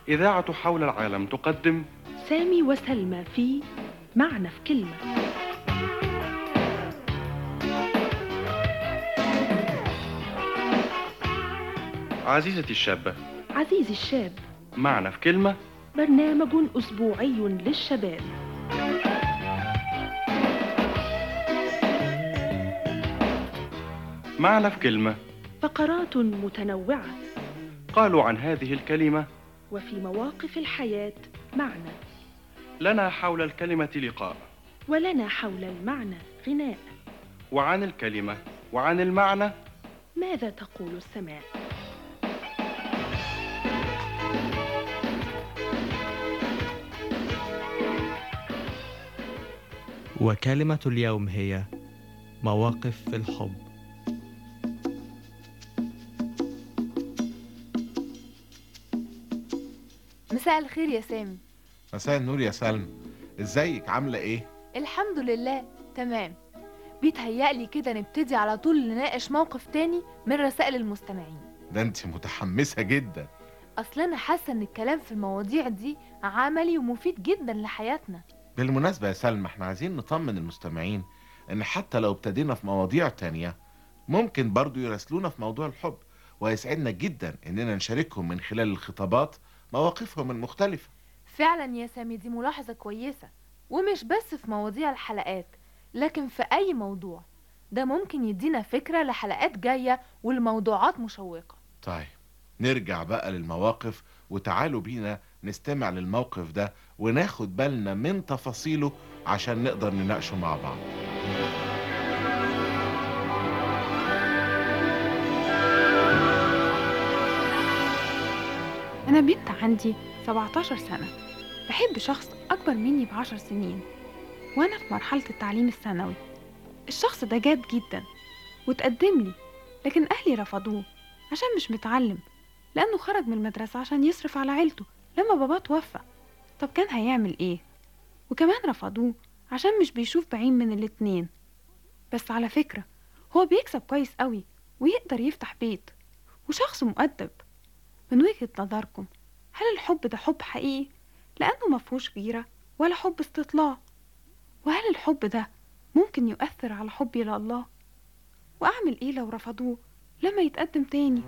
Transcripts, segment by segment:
إذاعة حول العالم تقدم سامي وسلمى في معنى في كلمة. عزيزتي الشابة، عزيزي الشاب، معنى في كلمة، برنامج أسبوعي للشباب. معنى في كلمة. فقرات متنوعة قالوا عن هذه الكلمة: وفي مواقف الحياة معنى، لنا حول الكلمة لقاء، ولنا حول المعنى غناء. وعن الكلمة وعن المعنى ماذا تقول السماء؟ وكلمة اليوم هي مواقف في الحب. مساء الخير يا سامي. مساء النور يا سلمى، ازيك؟ عاملة ايه؟ الحمد لله تمام. بيتهيألي كده نبتدي على طول نناقش موقف تاني من رسائل المستمعين. ده انت متحمسة جدا. أصل أنا حاسة إن الكلام في المواضيع دي عملي ومفيد جدا لحياتنا. بالمناسبة يا سلمى، احنا عايزين نطمن المستمعين ان حتى لو ابتدينا في مواضيع تانية ممكن برضو يراسلونا في موضوع الحب، ويسعدنا جدا اننا نشاركهم من خلال الخطابات مواقفهم المختلفة. فعلا يا سامي، دي ملاحظة كويسة، ومش بس في مواضيع الحلقات لكن في أي موضوع. ده ممكن يدينا فكرة لحلقات جاية والموضوعات مشوقة. طيب نرجع بقى للمواقف، وتعالوا بينا نستمع للموقف ده وناخد بالنا من تفاصيله عشان نقدر نناقشه مع بعض. أنا بنت عندي 17 سنة، بحب شخص أكبر مني ب10 سنين، وأنا في مرحلة التعليم الثانوي. الشخص ده جاد جدا وتقدم لي، لكن أهلي رفضوه عشان مش متعلم، لأنه خرج من المدرسة عشان يصرف على عيلته لما باباه توفى. طب كان هيعمل إيه؟ وكمان رفضوه عشان مش بيشوف بعين من الاتنين. بس على فكرة هو بيكسب كويس قوي ويقدر يفتح بيت، وشخص مؤدب. من وجهة نظركم، هل الحب ده حب حقيقي؟ لأنه مفهوش غيرة ولا حب استطلاع. وهل الحب ده ممكن يؤثر على حبي لله؟ وأعمل إيه لو رفضوه لما يتقدم تاني؟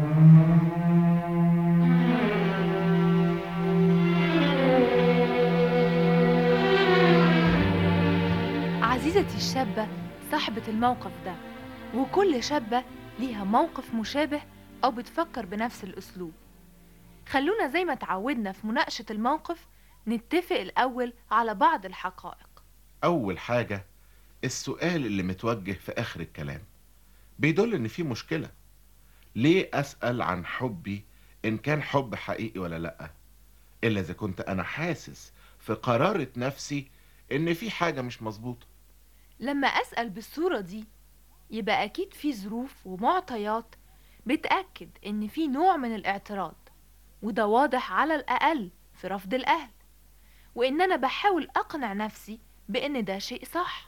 عزيزتي الشابة صاحبة الموقف ده، وكل شابة ليها موقف مشابه أو بتفكر بنفس الأسلوب. خلونا زي ما تعودنا في مناقشة الموقف نتفق الأول على بعض الحقائق. أول حاجة، السؤال اللي متوجه في آخر الكلام بيدل إن في مشكلة. ليه أسأل عن حبي إن كان حب حقيقي ولا لأ؟ إلا إذا كنت أنا حاسس في قرارة نفسي إن في حاجة مش مظبوطة. لما أسأل بالصورة دي يبقى أكيد في ظروف ومعطيات بتأكد إن في نوع من الاعتراض، وده واضح على الأقل في رفض الأهل، وإن أنا بحاول أقنع نفسي بإن ده شيء صح.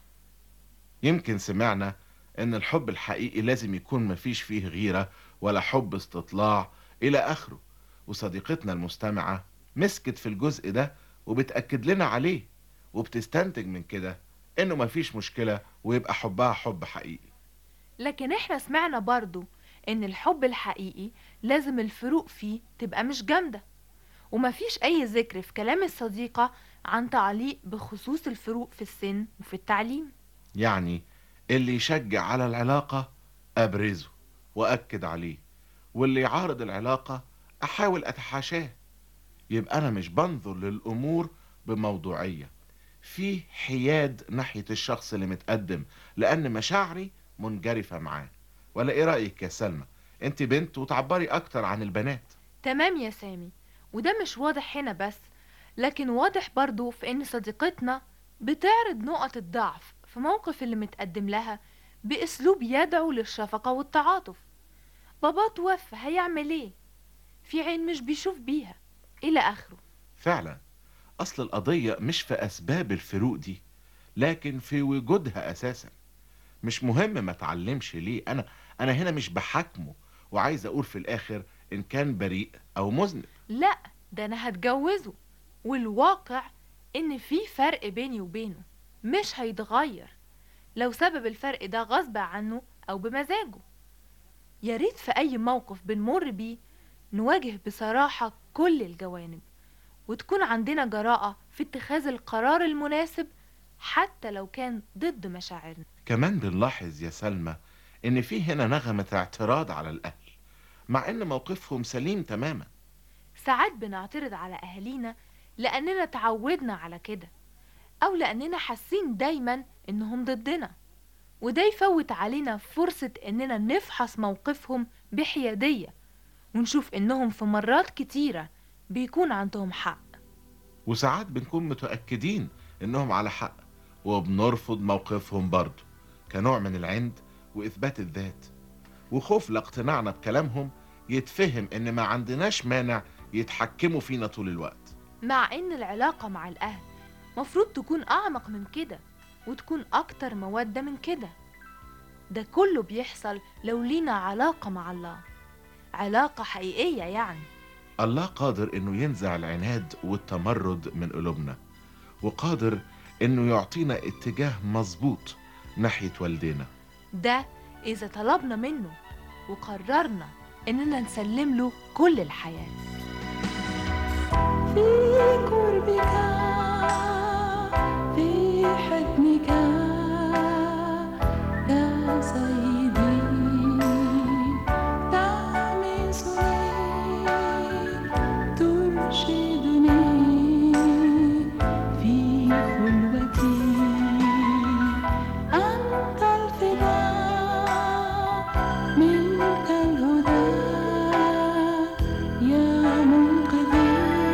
يمكن سمعنا إن الحب الحقيقي لازم يكون مفيش فيه غيرة ولا حب استطلاع إلى آخره، وصديقتنا المستمعة مسكت في الجزء ده وبتأكد لنا عليه، وبتستنتج من كده إنه مفيش مشكلة ويبقى حبها حب حقيقي. لكن إحنا سمعنا برضو إن الحب الحقيقي لازم الفروق فيه تبقى مش جامدة، ومفيش أي ذكر في كلام الصديقة عن تعليق بخصوص الفروق في السن وفي التعليم. يعني اللي يشجع على العلاقة أبرزه وأكد عليه، واللي يعارض العلاقة أحاول أتحاشاه. يبقى أنا مش بنظر للأمور بموضوعية، في حياد ناحية الشخص اللي متقدم، لأن مشاعري منجرفة معاه. ولا إيه رأيك يا سلمى؟ أنت بنت وتعبري أكتر عن البنات. تمام يا سامي، وده مش واضح هنا بس، لكن واضح برضو في إن صديقتنا بتعرض نقط الضعف في موقف اللي متقدم لها بأسلوب يدعو للشفقة والتعاطف. بابا توفى، هيعمل ايه؟ في عين مش بيشوف بيها، إلى آخره. فعلا، أصل القضية مش في أسباب الفروق دي، لكن في وجودها أساسا. مش مهم ما تعلمش ليه، أنا هنا مش بحاكمه وعايز أقول في الآخر إن كان بريء أو مذنب. لا، ده أنا هتجوزه، والواقع إن في فرق بيني وبينه مش هيتغير لو سبب الفرق ده غصب عنه أو بمزاجه. ياريت في أي موقف بنمر بيه نواجه بصراحة كل الجوانب، وتكون عندنا جراءة في اتخاذ القرار المناسب حتى لو كان ضد مشاعرنا. كمان بنلاحظ يا سلمى إن في هنا نغمة اعتراض على الأهل مع إن موقفهم سليم تماما. ساعات بنعترض على أهالينا لأننا تعودنا على كده، أو لأننا حاسين دايما إنهم ضدنا، وده يفوت علينا فرصة إننا نفحص موقفهم بحيادية ونشوف إنهم في مرات كتيرة بيكون عندهم حق. وساعات بنكون متأكدين إنهم على حق وبنرفض موقفهم برضه كنوع من العند وإثبات الذات، وخوف لاقتناعنا بكلامهم يتفهم إن ما عندناش مانع يتحكموا فينا طول الوقت. مع إن العلاقة مع الأهل مفروض تكون أعمق من كده وتكون أكتر مودة من كده. ده كله بيحصل لو لينا علاقة مع الله، علاقة حقيقية يعني. الله قادر إنه ينزع العناد والتمرد من قلوبنا، وقادر إنه يعطينا اتجاه مظبوط ناحية والدينا. ده إذا طلبنا منه وقررنا إننا نسلم له كل الحياة. في قربك، في حضنك يا سيدي، تلمسني ترشدني في خلوتي، أنت الفداء منك الهدى يا منقذي،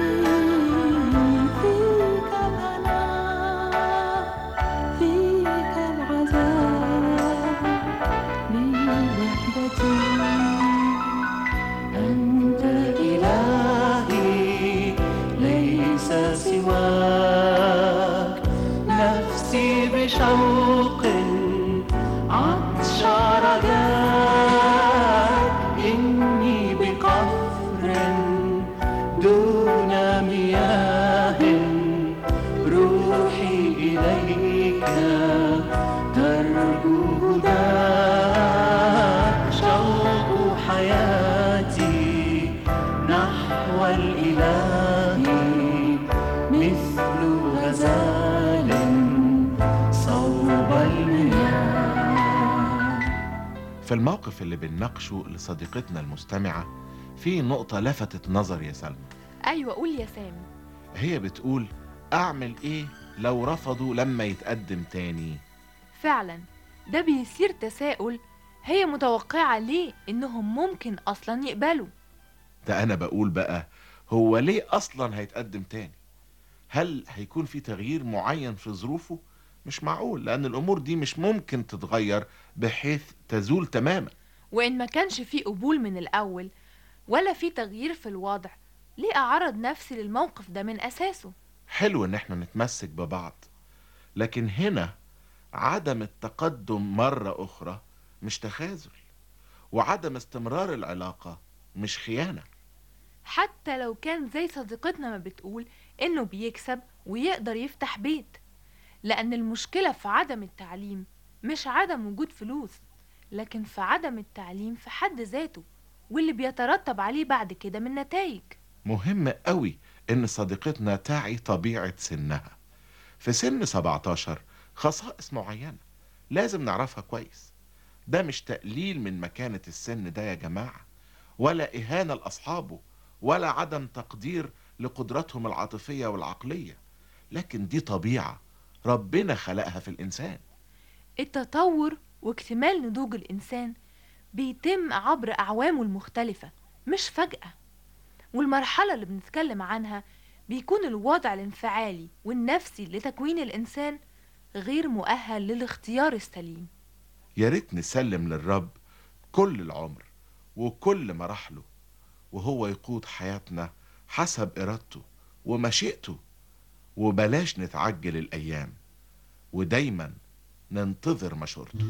فيك الهنا فيك العذاب لوحدتي، أنت إلهي ليس سواك، نفسي بشوق عطش رجاك، إني بقفر دون مياه، روحي إليك ترجو هداك، شوق حياتي نحو الإله مثل غزال صوب المياه. في الموقف اللي بنناقشه لصديقتنا المستمعة في نقطة لفتت نظر يا سلمى. أيوة قول يا سامي. هي بتقول أعمل إيه لو رفضوا لما يتقدم تاني؟ فعلا ده بيثير تساؤل، هي متوقعة ليه إنهم ممكن أصلا يقبلوا؟ ده أنا بقول بقى، هو ليه أصلا هيتقدم تاني؟ هل هيكون في تغيير معين في ظروفه؟ مش معقول، لأن الأمور دي مش ممكن تتغير بحيث تزول تماما. وإن ما كانش في قبول من الأول ولا في تغيير في الوضع، ليه أعرض نفسي للموقف ده من أساسه؟ حلو إن احنا نتمسك ببعض، لكن هنا عدم التقدم مرة أخرى مش تخاذل، وعدم استمرار العلاقة مش خيانة. حتى لو كان زي صديقتنا ما بتقول إنه بيكسب ويقدر يفتح بيت، لأن المشكلة في عدم التعليم مش عدم وجود فلوس، لكن في عدم التعليم في حد ذاته واللي بيترتب عليه بعد كده من نتائج. مهم قوي إن صديقتنا تعي طبيعة سنها. في سن 17 خصائص معينة لازم نعرفها كويس. ده مش تقليل من مكانة السن ده يا جماعة، ولا إهانة لأصحابه، ولا عدم تقدير لقدراتهم العاطفية والعقلية، لكن دي طبيعة ربنا خلقها في الإنسان. التطور واكتمال نضوج الإنسان بيتم عبر أعوامه المختلفة مش فجأة، والمرحلة اللي بنتكلم عنها بيكون الوضع الانفعالي والنفسي لتكوين الإنسان غير مؤهل للاختيار السليم. يا ريت نسلم للرب كل العمر وكل مراحله، وهو يقود حياتنا حسب إرادته ومشيئته، وبلاش نتعجل الأيام، ودايما ننتظر مشورته.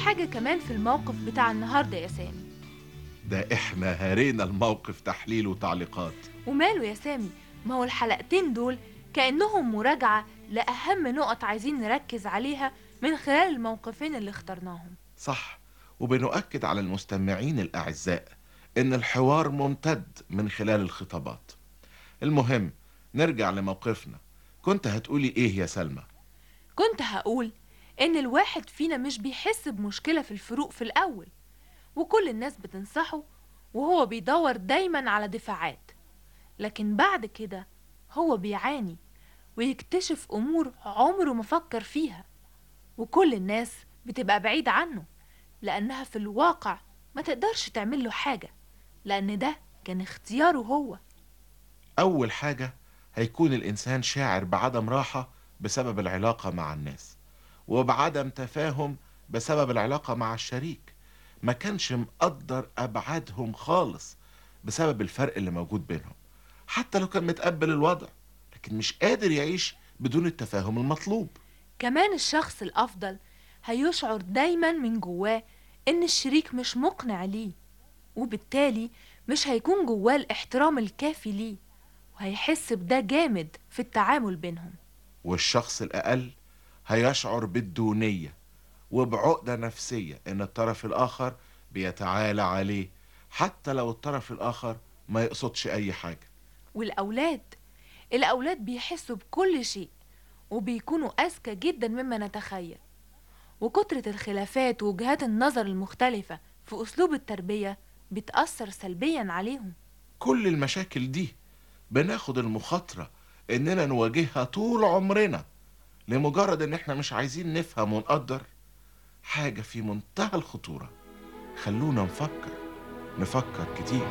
حاجة كمان في الموقف بتاع النهاردة يا سامي. ده احنا هرينا الموقف تحليل وتعليقات. وماله يا سامي، ما هو الحلقتين دول كأنهم مراجعة لأهم نقط عايزين نركز عليها من خلال الموقفين اللي اخترناهم. صح، وبنؤكد على المستمعين الأعزاء إن الحوار ممتد من خلال الخطابات. المهم نرجع لموقفنا. كنت هتقولي إيه يا سلمى؟ كنت هقول إن الواحد فينا مش بيحس بمشكلة في الفروق في الأول، وكل الناس بتنصحه وهو بيدور دايما على دفاعات، لكن بعد كده هو بيعاني ويكتشف أمور عمره ما فكر فيها، وكل الناس بتبقى بعيد عنه لأنها في الواقع ما تقدرش تعمل له حاجة، لأن ده كان اختياره هو. أول حاجة هيكون الإنسان شاعر بعدم راحة بسبب العلاقة مع الناس، وبعدم تفاهم بسبب العلاقة مع الشريك. ما كانش مقدر أبعادهم خالص بسبب الفرق اللي موجود بينهم، حتى لو كان متقبل الوضع، لكن مش قادر يعيش بدون التفاهم المطلوب. كمان الشخص الأفضل هيشعر دايما من جواه إن الشريك مش مقنع ليه، وبالتالي مش هيكون جواه الاحترام الكافي ليه، وهيحس بده جامد في التعامل بينهم. والشخص الأقل هيشعر بالدونية وبعقدة نفسية إن الطرف الآخر بيتعالى عليه، حتى لو الطرف الآخر ما يقصدش أي حاجة. الأولاد بيحسوا بكل شيء وبيكونوا أذكى جدا مما نتخيل، وكترة الخلافات ووجهات النظر المختلفة في أسلوب التربية بتأثر سلبيا عليهم. كل المشاكل دي بناخد المخاطرة إننا نواجهها طول عمرنا لمجرد إن إحنا مش عايزين نفهم ونقدر. حاجة في منتهى الخطورة. خلونا نفكر كتير.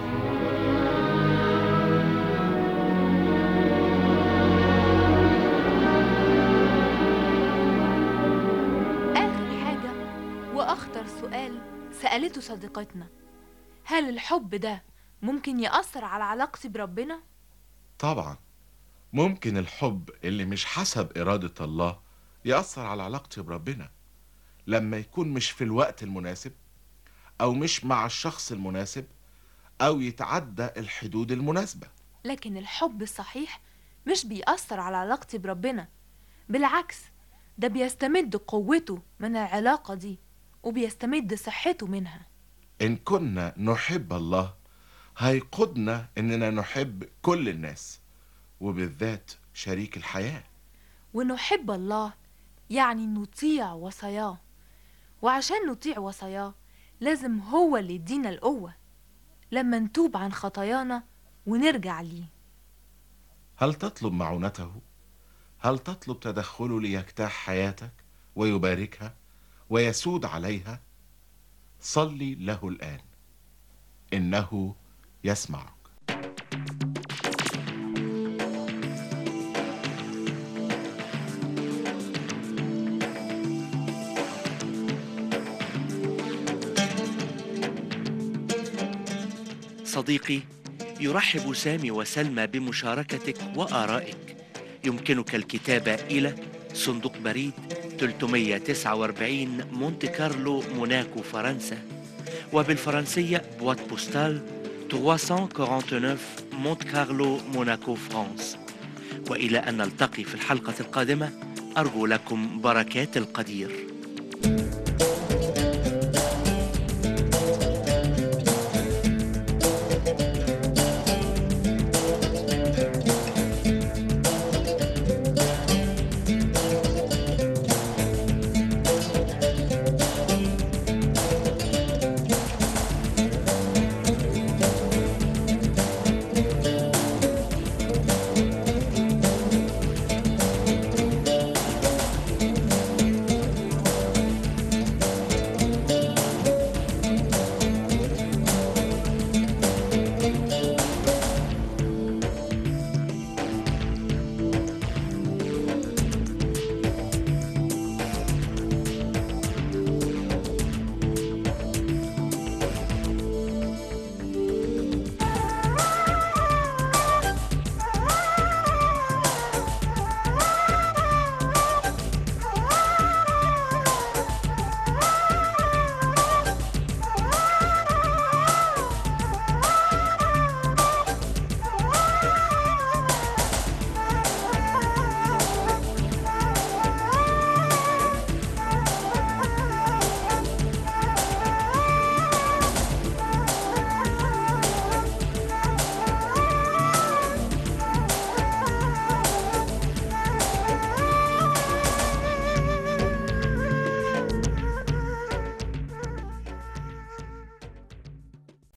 آخر حاجة وأخطر سؤال سألته صديقتنا: هل الحب ده ممكن يأثر على علاقتي بربنا؟ طبعا ممكن الحب اللي مش حسب إرادة الله يأثر على علاقتي بربنا لما يكون مش في الوقت المناسب، أو مش مع الشخص المناسب، أو يتعدى الحدود المناسبة. لكن الحب الصحيح مش بيأثر على علاقتي بربنا، بالعكس ده بيستمد قوته من العلاقة دي وبيستمد صحته منها. إن كنا نحب الله هيقودنا إننا نحب كل الناس، وبالذات شريك الحياة. ونحب الله يعني نطيع وصاياه، وعشان نطيع وصاياه لازم هو اللي يدينا القوة لما نتوب عن خطايانا ونرجع ليه. هل تطلب معونته؟ هل تطلب تدخله ليجتاح حياتك ويباركها ويسود عليها؟ صلي له الآن، إنه يسمعك. صديقي، يرحب سامي وسلمى بمشاركتك وآرائك. يمكنك الكتابة إلى صندوق بريد 349 مونte كارلو موناكو فرنسا، وبالفرنسية بوات بوستال 349 مونte كارلو موناكو فرانس. وإلى أن نلتقي في الحلقة القادمة، أرجو لكم بركات القدير.